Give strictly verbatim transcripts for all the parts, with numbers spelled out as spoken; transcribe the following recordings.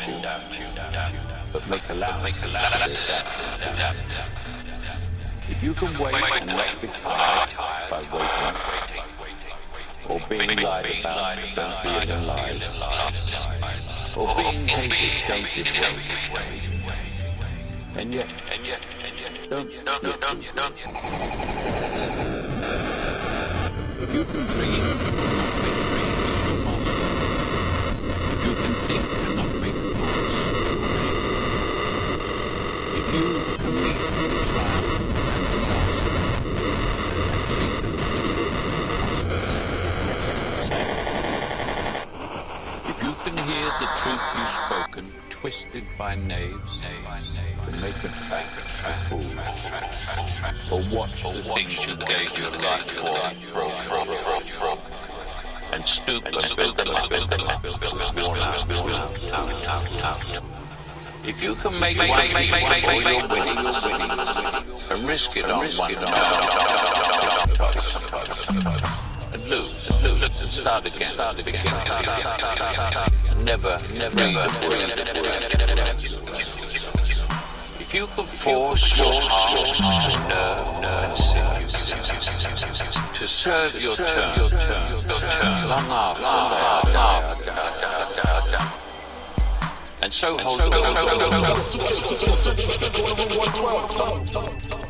but make allowance for adapt. If you can wait and not be tired by waiting, or being lied about, don't be in lies, or being hated, don't wait. And yet, and yet, and yet, don't, don't, don't, don't, don't. If you can dream, not make dreams your master. If you can think and not make thoughts your aim. If you can meet the triumph and disaster, and treat them to If you can hear the truth you've spoken, twisted by knaves, to make a track of fools, or watch the things you gave your life for, and stoop and build them up, build them up, build them up, worn out, worn out, out, out, out. If you can make one thing before you're winning, and risk it on one toss, and lose, and lose, and start again, start again, and never, never, never. If you could force your heart, nerve, nerve, and sinews to serve your turn, your turn, your turn, long after, long after, and so hold on.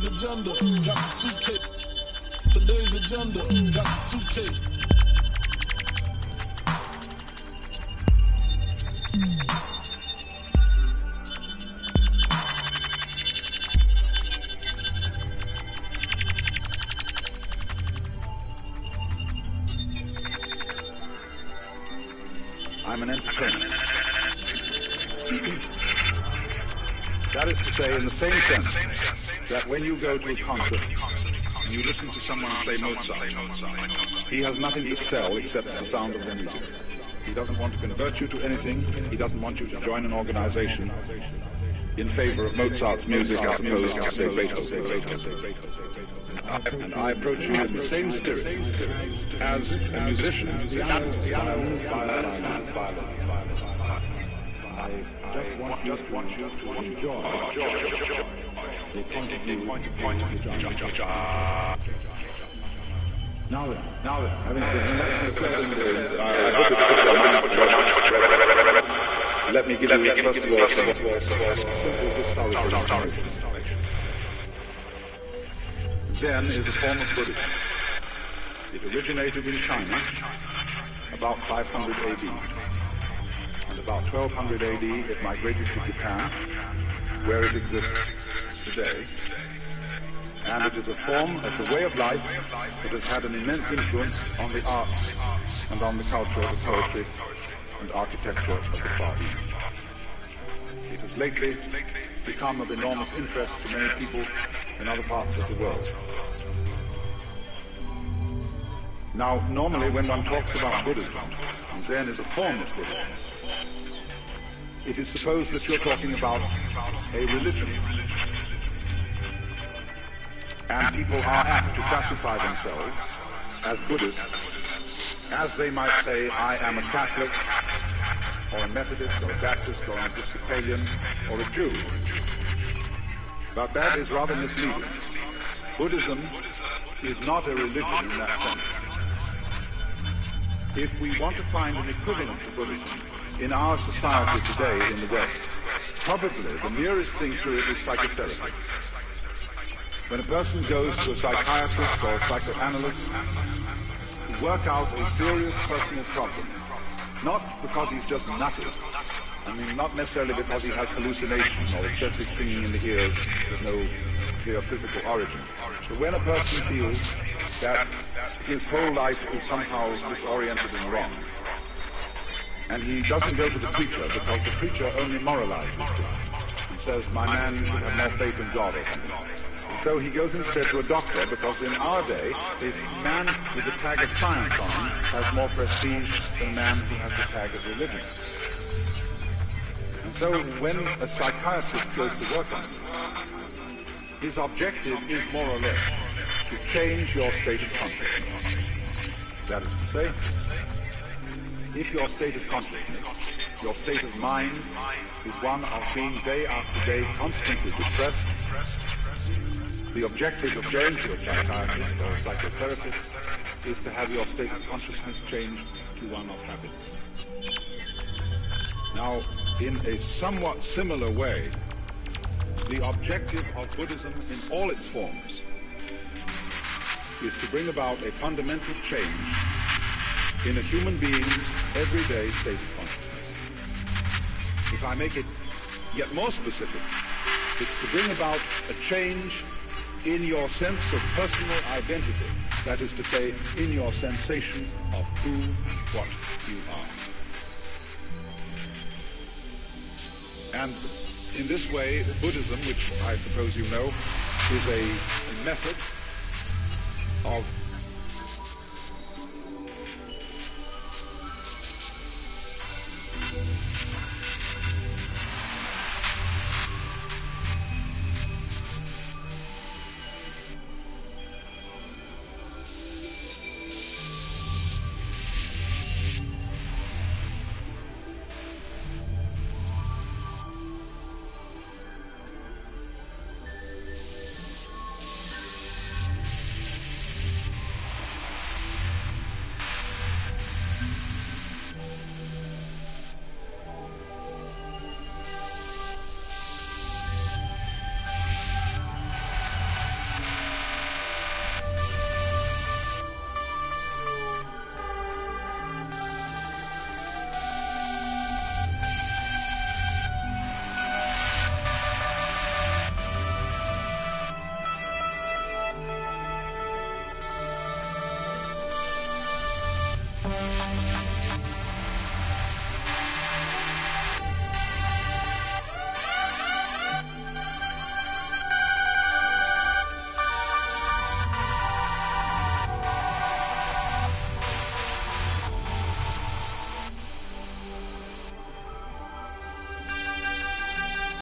Today's agenda, got the suitcase. Today's agenda, got the suitcase. I'm an entertainer. That is to say, in the same sense that when you go to a concert and you listen to someone play Mozart, he has nothing to sell except the sound of the music. He doesn't want to convert you to anything. He doesn't want you to join an organization in favor of Mozart's music as opposed to, say, Beethoven. And I approach you in the same spirit as a musician, piano, piano, violin, violin. I just want, just want you to enjoy the point of view which I... Now then, now then, having been I hope it's put your mind to rest. Let me give you, first of all, some simple historical information. Zen is a form of Buddhism. It originated in China about five hundred A D. And about twelve hundred A D it migrated to Japan, where it exists today. And it is a form, it's a way of life that has had an immense influence on the arts and on the culture, the poetry and architecture of the Far East. It has lately become of enormous interest to many people in other parts of the world. Now, normally when one talks about Buddhism, and Zen is a form of Buddhism, it is supposed that you're talking about a religion. And people are apt to classify themselves as Buddhists, as they might say, I am a Catholic, or a Methodist, or a Baptist, or an Episcopalian, or a Jew. But that is rather misleading. Buddhism is not a religion in that sense. If we want to find an equivalent to Buddhism in our society today in the West, probably the nearest thing to it is psychotherapy. When a person goes to a psychiatrist or a psychoanalyst to work out a serious personal problem, not because he's just nutty, I mean, not necessarily because he has hallucinations or excessive singing in the ears with no clear physical origin, but when a person feels that his whole life is somehow disoriented and wrong, and he doesn't go to the preacher because the preacher only moralizes to him and says, my man should have more faith in God or something. So he goes instead to a doctor, because in our day, a man with the tag of science on him has more prestige than a man who has the tag of religion. And so when a psychiatrist goes to work on him, his objective is more or less to change your state of consciousness. That is to say, if your state of consciousness, your state of mind, is one of being day after day constantly depressed, the objective of going to a psychiatrist or a psychotherapist is to have your state of consciousness changed to one of happiness. Now, in a somewhat similar way, the objective of Buddhism in all its forms is to bring about a fundamental change in a human being's everyday state of consciousness. If I make it yet more specific, it's to bring about a change in your sense of personal identity, that is to say, in your sensation of who, what you are. And in this way, Buddhism, which I suppose you know, is a, a method of